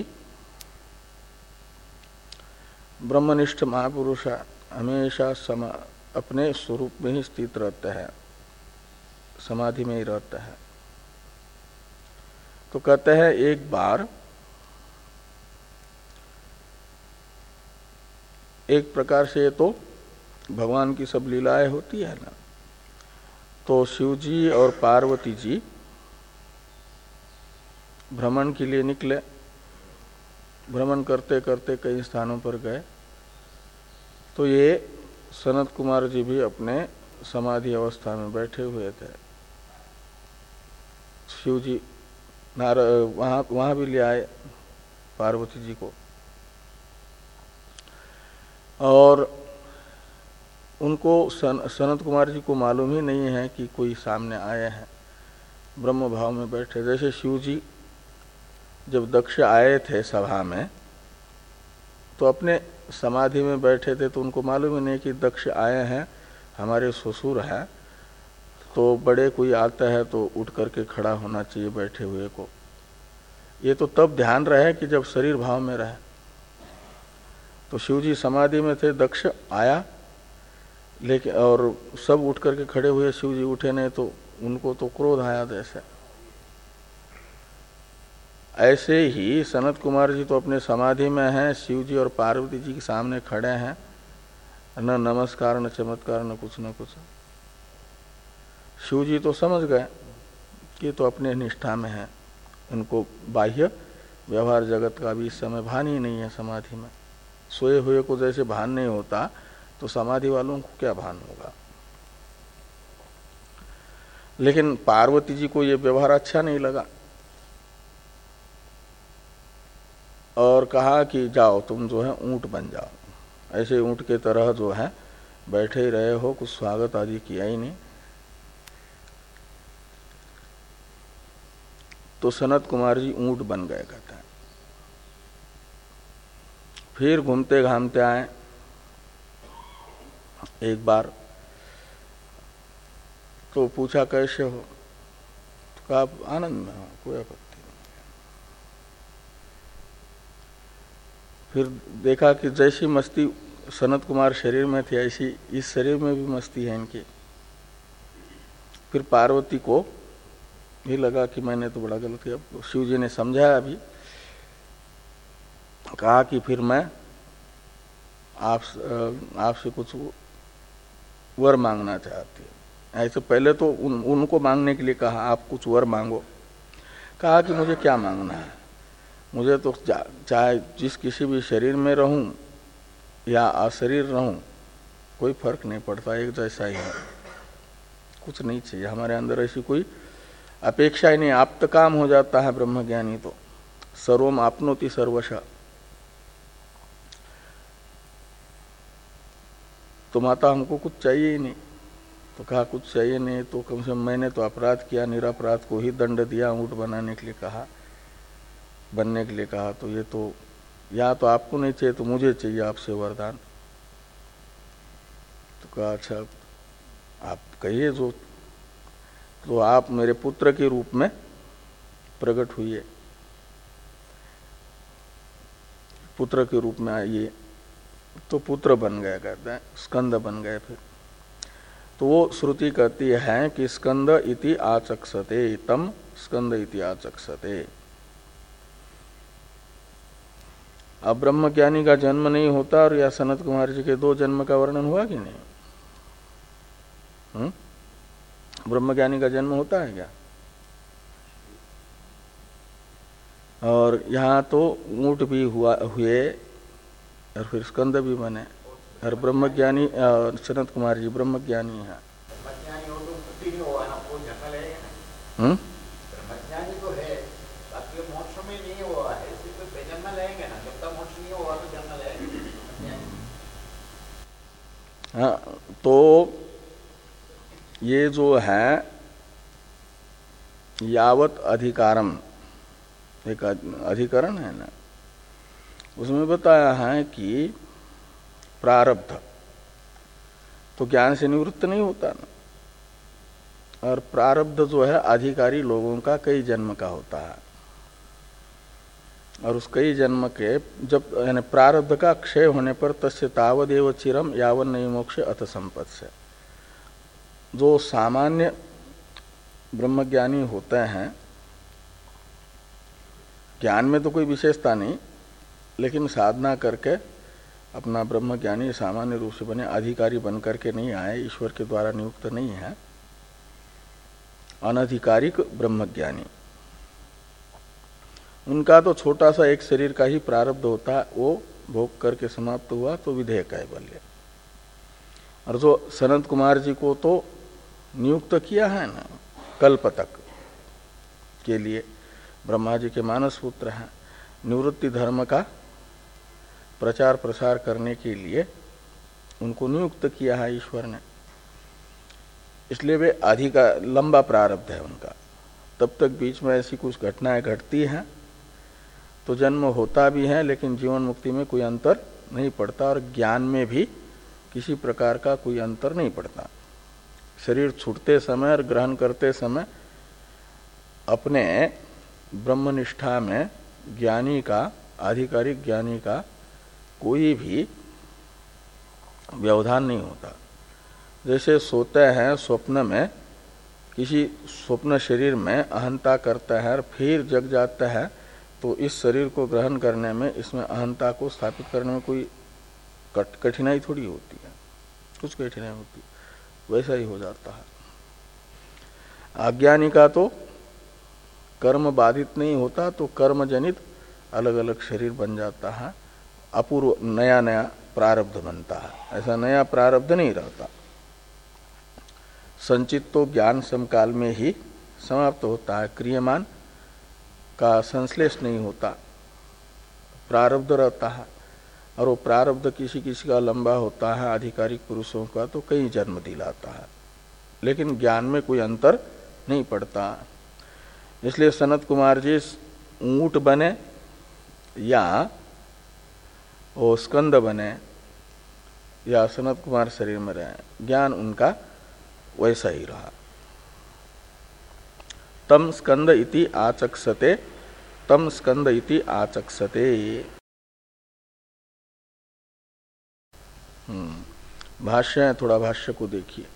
ब्रह्मनिष्ठ महापुरुष हमेशा समा अपने स्वरूप में ही स्थित रहते हैं, समाधि में ही रहते हैं। तो कहते हैं एक बार एक प्रकार से तो भगवान की सब लीलाएं होती है ना, तो शिव जी और पार्वती जी भ्रमण के लिए निकले। भ्रमण करते करते कई स्थानों पर गए, तो ये सनत कुमार जी भी अपने समाधि अवस्था में बैठे हुए थे। शिव जी नार वहाँ वहाँ भी ले आए पार्वती जी को, और उनको सन, सनत कुमार जी को मालूम ही नहीं है कि कोई सामने आए हैं। ब्रह्म भाव में बैठे। जैसे शिव जी जब दक्ष आए थे सभा में, तो अपने समाधि में बैठे थे, तो उनको मालूम ही नहीं कि दक्ष आए हैं, हमारे ससुर हैं, तो बड़े कोई आता है तो उठ करके खड़ा होना चाहिए बैठे हुए को। ये तो तब ध्यान रहे कि जब शरीर भाव में रहे। तो शिव जी समाधि में थे, दक्ष आया, लेकिन और सब उठ करके खड़े हुए, शिव जी उठे नहीं, तो उनको तो क्रोध आया। जैसे ऐसे ही सनत कुमार जी तो अपने समाधि में हैं, शिव जी और पार्वती जी के सामने खड़े हैं, न नमस्कार न चमत्कार न कुछ न कुछ। शिव जी तो समझ गए कि तो अपने निष्ठा में है, उनको बाह्य व्यवहार जगत का भी इस समय भान ही नहीं है समाधि में। सोए हुए को जैसे भान नहीं होता तो समाधि वालों को क्या भान होगा। लेकिन पार्वती जी को ये व्यवहार अच्छा नहीं लगा और कहा कि जाओ तुम जो है ऊंट बन जाओ, ऐसे ऊंट के तरह जो है बैठे ही रहे हो, कुछ स्वागत आदि किया ही नहीं। तो सनत कुमार जी ऊंट बन गए कहते हैं। फिर घूमते घामते आए एक बार, तो पूछा कैसे हो, तो कहा आनंद में हो, कोई आपत्ति नहीं। फिर देखा कि जैसी मस्ती सनत कुमार शरीर में थी ऐसी इस शरीर में भी मस्ती है इनकी। फिर पार्वती को भी लगा कि मैंने तो बड़ा गलत किया। शिव जी ने समझाया भी, कहा कि फिर मैं आप आपसे कुछ वर मांगना चाहती है। ऐसे पहले तो उन, उनको मांगने के लिए कहा आप कुछ वर मांगो। कहा कि मुझे क्या मांगना है, मुझे तो चाहे जिस किसी भी शरीर में रहूं या अशरीर रहूं कोई फर्क नहीं पड़ता, एक जैसा ही है, कुछ नहीं चाहिए हमारे अंदर ऐसी कोई अपेक्षा ही नहीं। आप तो काम हो जाता है ब्रह्मज्ञानी तो, सर्वम आपनोति सर्वशः। तो माता हमको कुछ चाहिए ही नहीं। तो कहा कुछ चाहिए नहीं तो कम से कम मैंने तो अपराध किया, निरापराध को ही दंड दिया, ऊँट बनाने के लिए कहा, बनने के लिए कहा, तो ये तो या तो आपको नहीं चाहिए तो मुझे चाहिए आपसे वरदान। तो कहा अच्छा आप कहिए जो। तो आप मेरे पुत्र के रूप में प्रकट हुई, पुत्र के रूप में आइए। तो पुत्र बन गए कहते हैं, स्कंद बन गए। फिर तो वो श्रुति कहती है कि स्कंद इति आचक्षते, तम स्कंद इति आचक्षते। अब ब्रह्मज्ञानी का जन्म नहीं होता और या सनत कुमार जी के दो जन्म का वर्णन हुआ कि नहीं? हम्म ब्रह्मज्ञानी का जन्म होता है क्या? और यहाँ तो ऊंट भी हुआ हुए और फिर स्कंद भी बने, और ब्रह्मज्ञानी सनत कुमार जी ब्रह्मज्ञानी है। हम्म हाँ, तो ये जो है यावत अधिकारम एक अधिकरण है ना, उसमें बताया है कि प्रारब्ध तो ज्ञान से निवृत्त नहीं होता ना, और प्रारब्ध जो है अधिकारी लोगों का कई जन्म का होता है, और उस कई जन्म के जब यानी प्रारब्ध का क्षय होने पर तस्य तावदेव चिरम यावन नहीं मोक्ष अथ संपत् से। जो सामान्य ब्रह्मज्ञानी होते हैं, ज्ञान में तो कोई विशेषता नहीं, लेकिन साधना करके अपना ब्रह्मज्ञानी सामान्य रूप से बने, अधिकारी बन करके नहीं आए, ईश्वर के द्वारा नियुक्त नहीं है, अनधिकारिक ब्रह्मज्ञानी, उनका तो छोटा सा एक शरीर का ही प्रारब्ध होता है, वो भोग करके समाप्त हुआ तो विधेय कैवल्य। और जो सनत कुमार जी को तो नियुक्त किया है ना कल्पतक के लिए, ब्रह्मा जी के मानस पुत्र हैं, निवृत्ति धर्म का प्रचार प्रसार करने के लिए उनको नियुक्त किया है ईश्वर ने, इसलिए वे अधिका लंबा प्रारब्ध है उनका। तब तक बीच में ऐसी कुछ घटनाएं घटती हैं तो जन्म होता भी है, लेकिन जीवन मुक्ति में कोई अंतर नहीं पड़ता, और ज्ञान में भी किसी प्रकार का कोई अंतर नहीं पड़ता। शरीर छूटते समय और ग्रहण करते समय अपने ब्रह्मनिष्ठा में ज्ञानी का, आधिकारिक ज्ञानी का कोई भी व्यवधान नहीं होता। जैसे सोते हैं स्वप्न में, किसी स्वप्न शरीर में अहंता करता है और फिर जग जाता है, तो इस शरीर को ग्रहण करने में, इसमें अहंता को स्थापित करने में कोई कठिनाई थोड़ी होती है, कुछ कठिनाई होती है, वैसा ही हो जाता है। अज्ञानी का तो कर्म बाधित नहीं होता, तो कर्म जनित अलग अलग शरीर बन जाता है, अपूर्व नया नया प्रारब्ध बनता है। ऐसा नया प्रारब्ध नहीं रहता। संचित तो ज्ञान समकाल में ही समाप्त होता है, क्रियमान का संश्लेष नहीं होता, प्रारब्ध रहता है। और वो प्रारब्ध किसी किसी का लंबा होता है, आधिकारिक पुरुषों का तो कई जन्म दिलाता है, लेकिन ज्ञान में कोई अंतर नहीं पड़ता। इसलिए सनत कुमार जी ऊंट बने या वो स्कंद बने या सनत कुमार शरीर में रहे, ज्ञान उनका वैसा ही रहा। तम स्कंद इति आचक्षते, तम स्कंद इति आचक्षते। हम्म भाष्य है, थोड़ा भाष्य को देखिए।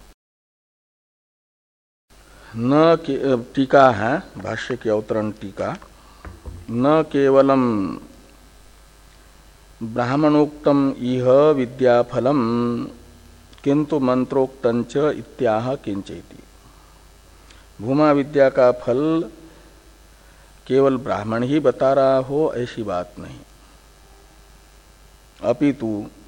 न के टीका है, भाष्य की अवतरण टीका। न केवलम ब्राह्मणोक्तम इह विद्याफलम किंतु मंत्रोक्तंच इत्याह किंचेति। भूमा विद्या का फल केवल ब्राह्मण ही बता रहा हो ऐसी बात नहीं, अपितु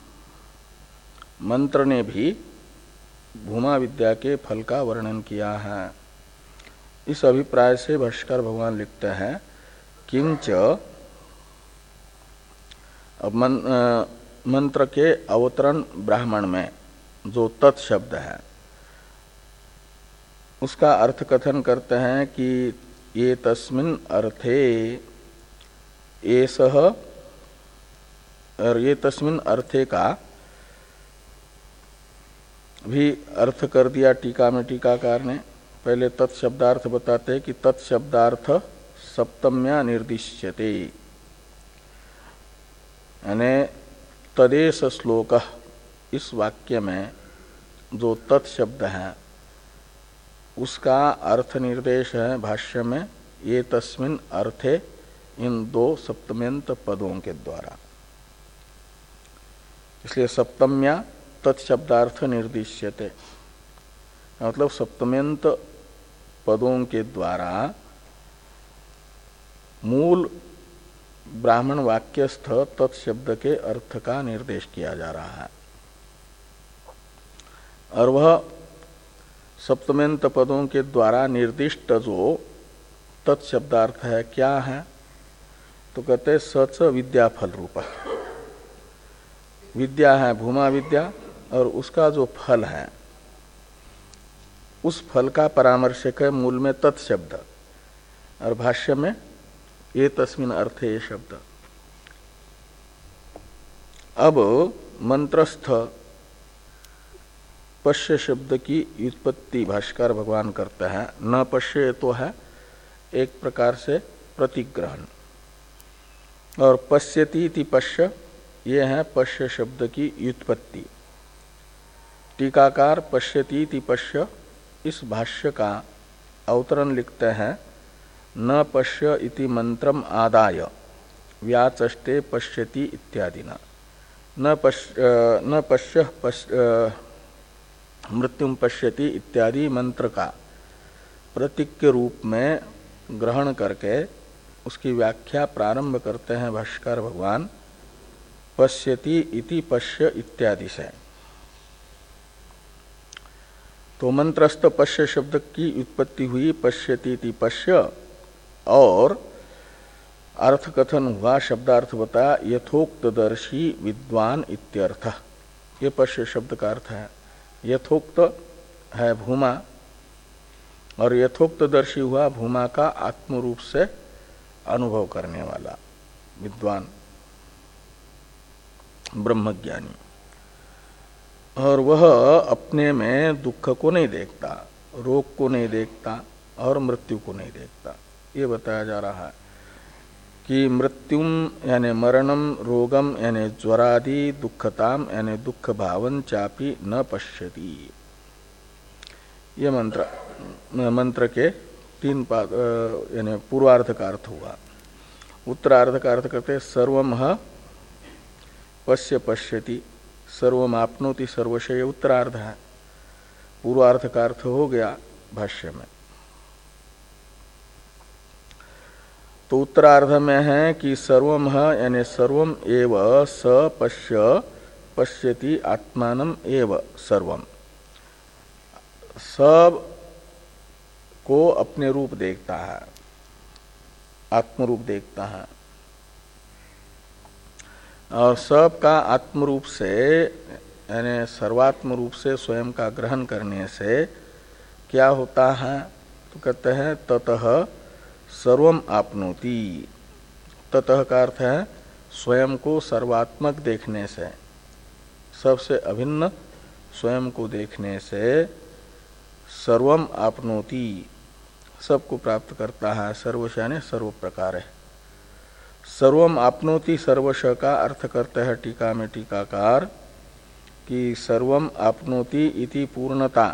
मंत्र ने भी भूमा विद्या के फल का वर्णन किया है। इस अभिप्राय से भाष्यकार भगवान लिखते हैं किंच मन, मंत्र के अवतरण ब्राह्मण में जो तत् शब्द है उसका अर्थ कथन करते हैं कि ये तस्मिन् अर्थे एसह, और ये तस्मिन् अर्थे का भी अर्थ कर दिया टीका में टीकाकार ने। पहले तत्शब्दार्थ बताते हैं कि तत्शब्दार्थ सप्तम्या निर्दिश्यते, यानी तदेश श्लोक, इस वाक्य में जो तत्शब्द है उसका अर्थ निर्देश है भाष्य में ये तस्मिन् अर्थे, इन दो सप्तम्यंत पदों के द्वारा। इसलिए सप्तम्या तत्शब्दार्थ निर्दिश्यते, मतलब सप्तम्यंत पदों के द्वारा मूल ब्राह्मण वाक्यस्थ तत्शब्द के अर्थ का निर्देश किया जा रहा है। और वह सप्तम्यंत पदों के द्वारा निर्दिष्ट जो तत्शब्दार्थ है क्या है, तो कहते सच विद्या फल रूप। विद्या है भूमा विद्या, और उसका जो फल है उस फल का परामर्शक है मूल में तत्शब्द, और भाष्य में ये तस्मिन् अर्थे ये शब्द। अब मंत्रस्थ पश्य शब्द की व्युत्पत्ति भाष्यकार भगवान करते हैं। न पश्य तो है एक प्रकार से प्रतिग्रहण, और पश्यति इति पश्य ये है पश्य शब्द की व्युत्पत्ति। टीकाकार पश्यति इति पश्य इस भाष्य का अवतरण लिखते हैं न पश्य इति मंत्रम आदाय व्याचष्टे पश्यति इत्यादि न न पश्य न पश्य पश्य मृत्युम पश्यति इत्यादि मंत्र का प्रतीक के रूप में ग्रहण करके उसकी व्याख्या प्रारंभ करते हैं भाष्यकार भगवान पश्यति इति पश्य इत्यादि से। तो मंत्रस्थ पश्य शब्द की उत्पत्ति हुई पश्यति इति पश्य, और अर्थ कथन हुआ, शब्दार्थ बताया यथोक्तदर्शी विद्वान इत्यर्थ। ये पश्य शब्द का अर्थ है। यथोक्त है भूमा, और यथोक्तदर्शी हुआ भूमा का आत्म रूप से अनुभव करने वाला विद्वान ब्रह्मज्ञानी। और वह अपने में दुख को नहीं देखता, रोग को नहीं देखता और मृत्यु को नहीं देखता। ये बताया जा रहा है कि मृत्युम यानी मरणम, रोगम यानी ज्वरादि, दुखताम यानी दुख भावन चापी न पश्यति। ये मंत्र मंत्र के तीन पाद यानी पूर्वार्ध का अर्थ हुआ। उत्तरार्ध का अर्थ करते सर्वम पश्य पश्यति, सर्वमाप्नोति सर्वशय उत्तरार्ध है। पूर्वार्ध का अर्थ हो गया भाष्य में। तो उत्तरार्ध में है कि सर्वम यानी सर्वम एव स पश्य पश्यति आत्मानम एव सर्वम, सब को अपने रूप देखता है, आत्मरूप देखता है। और सब का आत्मरूप से यानी सर्वात्म रूप से स्वयं का ग्रहण करने से क्या होता है? तो कहते हैं ततः सर्वम आपनोति। ततः का अर्थ है स्वयं को सर्वात्मक देखने से, सबसे अभिन्न स्वयं को देखने से सर्वम आपनोति, सबको प्राप्त करता है। सर्वश यानी सर्व प्रकार है। सर्वम आपनोति सर्वश का अर्थ करते हैं टीका में टीकाकार कि सर्वम आपनोति इति पूर्णता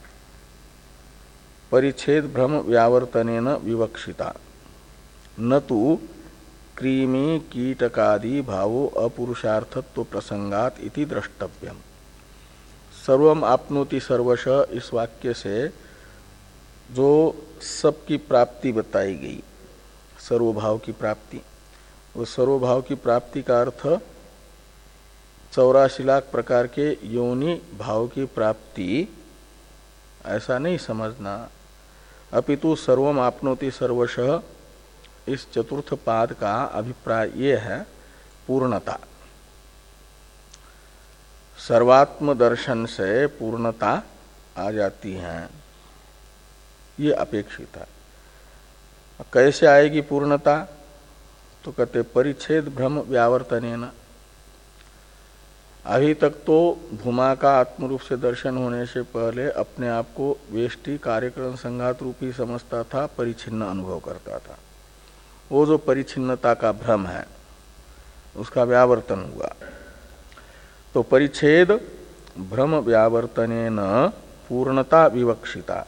परिच्छेद भ्रम व्यावर्तनेन विवक्षिता, न तो क्रीमी कीटकादि भावो अपुरुषार्थत्व प्रसंगात इति द्रष्टव्यम। सर्वम आपनोति सर्वश इस वाक्य से जो सबकी प्राप्ति बताई गई, सर्वभाव की प्राप्ति, वो सर्वभाव की प्राप्ति का अर्थ चौरासी लाख प्रकार के योनि भाव की प्राप्ति ऐसा नहीं समझना, अपितु सर्वम आपनोति सर्वशः इस चतुर्थ पाद का अभिप्राय ये है पूर्णता। सर्वात्म दर्शन से पूर्णता आ जाती है, ये अपेक्षित है। कैसे आएगी पूर्णता? तो कहते परिच्छेद भ्रम व्यावर्तनेन। अभी तक तो भूमा का आत्मरूप से दर्शन होने से पहले अपने आप को वेष्टि कार्यक्रम संघात रूपी समझता था, परिच्छिन्न अनुभव करता था। वो जो परिच्छिन्नता का भ्रम है उसका व्यावर्तन हुआ। तो परिच्छेद भ्रम व्यावर्तनेन पूर्णता विवक्षिता,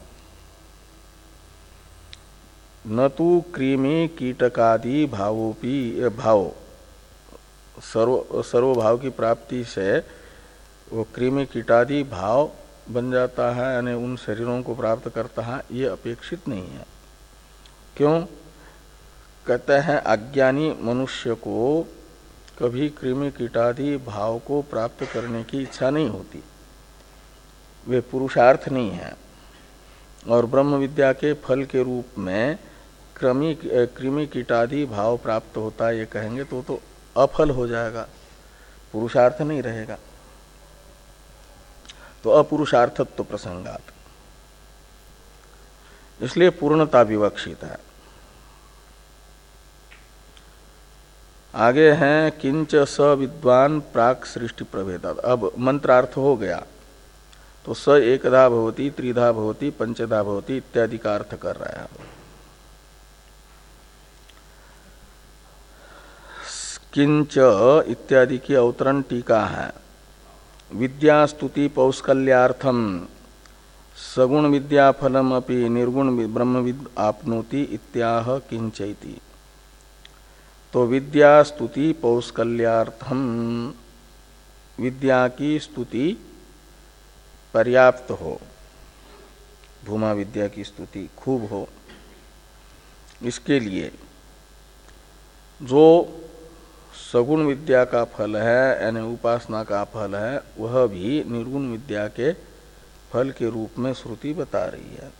न तो क्रीमी कीटकादि भावोपि भाव, सर्व सर्वभाव की प्राप्ति से वो कृमि कीटादि भाव बन जाता है, यानी उन शरीरों को प्राप्त करता है, ये अपेक्षित नहीं है। क्यों? कहते हैं अज्ञानी मनुष्य को कभी कृमि कीटादि भाव को प्राप्त करने की इच्छा नहीं होती, वे पुरुषार्थ नहीं है। और ब्रह्म विद्या के फल के रूप में कृमि कृमि कीटादि भाव प्राप्त होता है, ये कहेंगे तो तो अफल हो जाएगा, पुरुषार्थ नहीं रहेगा। तो अपुरुषार्थत्व प्रसंगात, इसलिए पूर्णता विवक्षित है। आगे हैं किंच स विद्वान प्राक सृष्टि प्रभेदात्। अब मंत्रार्थ हो गया तो स एकधा भवति, त्रिधा भवति, पंचधा भवति इत्यादि का अर्थ कर रहा है। किंच इत्यादि की अवतरण टीका है। विद्या स्तुति पौष्कल्यार्थम सगुण विद्या फलम अपि निर्गुण ब्रह्मविद आपनोति इत्याह किंचैति। तो विद्या स्तुति पौष्कल्यार्थम, विद्या की स्तुति पर्याप्त हो, भूमा विद्या की स्तुति खूब हो, इसके लिए जो सगुण विद्या का फल है यानी उपासना का फल है, वह भी निर्गुण विद्या के फल के रूप में श्रुति बता रही है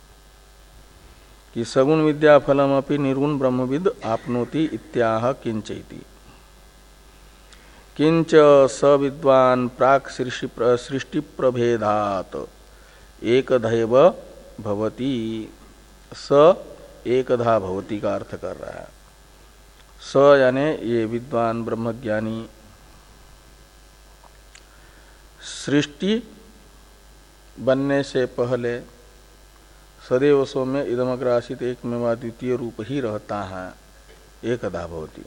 कि सगुण विद्या फलम अपि निर्गुण ब्रह्मविद आपनोति इत्याह किंचैति। किंच स विद्वान प्राक सृष्टि प्रभेदात एकधैव भवति, स एकधा भवति का अर्थ कर रहा है। स यानी ये विद्वान ब्रह्मज्ञानी सृष्टि बनने से पहले सदैव सौम्य इदमग्रासित एक मेवा द्वितीय रूप ही रहता है, एकधा भवति।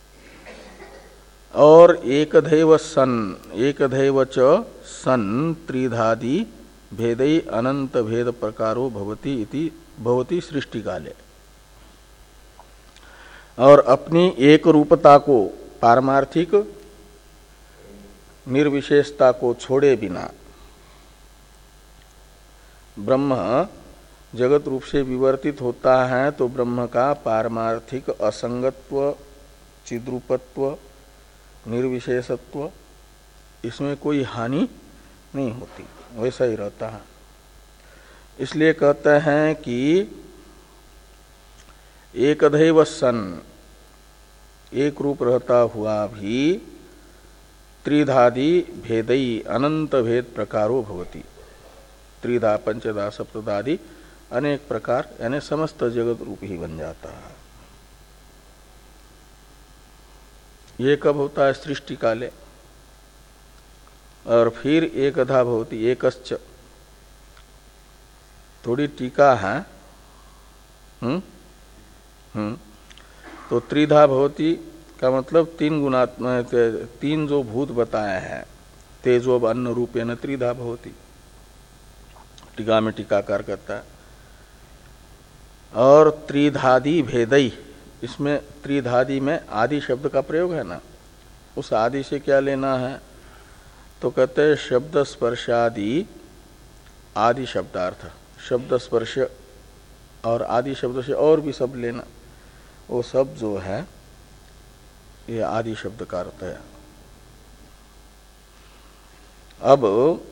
और एकधैव सन, एकधैव च सन त्रिधादि भेदै अनंत भेद प्रकारो भवति इति भवति सृष्टि काले। और अपनी एक रूपता को, पारमार्थिक निर्विशेषता को छोड़े बिना ब्रह्म जगत रूप से विवर्तित होता है तो ब्रह्म का पारमार्थिक असंगत्व, चिद्रूपत्व, निर्विशेषत्व, इसमें कोई हानि नहीं होती, वैसा ही रहता है। इसलिए कहते हैं कि एकदैव सन, एक रूप रहता हुआ भी त्रिधादि भेदई अनंत भेद प्रकारो भवति। त्रिधा, पंचधा, सप्तधादि अनेक प्रकार यानी समस्त जगत रूप ही बन जाता है। ये कब होता है? सृष्टि काले। और फिर एकधा भवति एकश्च, थोड़ी टीका है। हम्म हम्म तो त्रिधा भवति का मतलब तीन गुणात्मक, तीन जो भूत बताए हैं, तेजो अन्न रूपेण त्रिधा भवति, टीका में टीकाकार करता है। और त्रिधादि भेदई, इसमें त्रिधादि में आदि शब्द का प्रयोग है ना, उस आदि से क्या लेना है? तो कहते हैं शब्द स्पर्शादि आदि शब्दार्थ, शब्द स्पर्श और आदि शब्द से और भी सब लेना, वो सब जो है ये आदि शब्द का अर्थ है। अब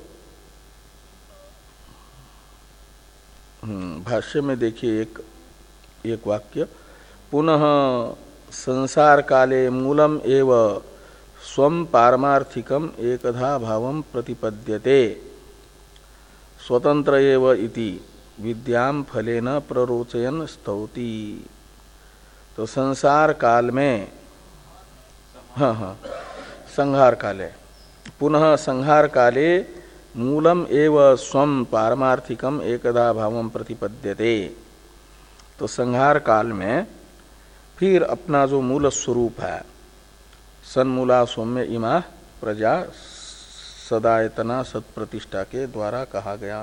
भाष्य में देखिए एक एक वाक्य, पुनः संसार काले मूलम एव स्वम पारमार्थिकम एकधा भावम प्रतिपद्यते स्वतंत्र एव इति विद्याम फलेन प्ररोचयन स्तौति। तो संसार काल में, हाँ हाँ संहार काले, पुनः संहार काले मूलम एव स्वम पारमार्थिकम एकदा भावम प्रतिपद्यते। तो संहार काल में फिर अपना जो मूल स्वरूप है, सन्मूला सौम्य इमा प्रजा सदायतना सत्प्रतिष्ठा के द्वारा कहा गया,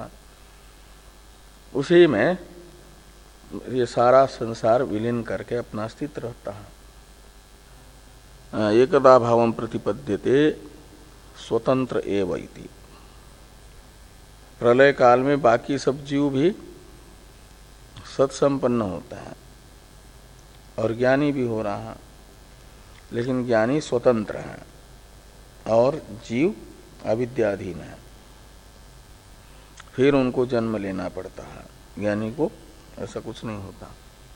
उसी में ये सारा संसार विलीन करके अपना स्थित रहता है। एकदा भावम प्रतिपद्यते स्वतंत्र एव इति। प्रलय काल में बाकी सब जीव भी सत्संपन्न होता है और ज्ञानी भी हो रहा है, लेकिन ज्ञानी स्वतंत्र है और जीव अविद्याधीन है, फिर उनको जन्म लेना पड़ता है। ज्ञानी को ऐसा कुछ नहीं होता।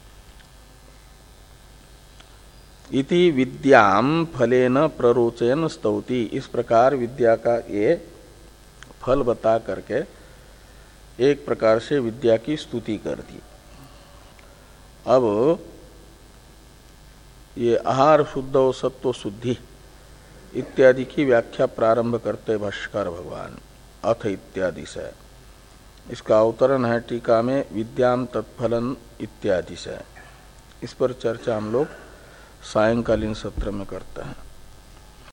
इति विद्याम फलेन प्ररोचयन स्तौति, इस प्रकार विद्या का ये फल बता करके एक प्रकार से विद्या की स्तुति कर दी। अब ये आहार शुद्ध और सत्व शुद्धि इत्यादि की व्याख्या प्रारंभ करते भाष्यकार भगवान अथ इत्यादि से। इसका अवतरण है टीका में विद्याम तत्फलन इत्यादि से। इस पर चर्चा हम लोग सायंकालीन सत्र में करते हैं।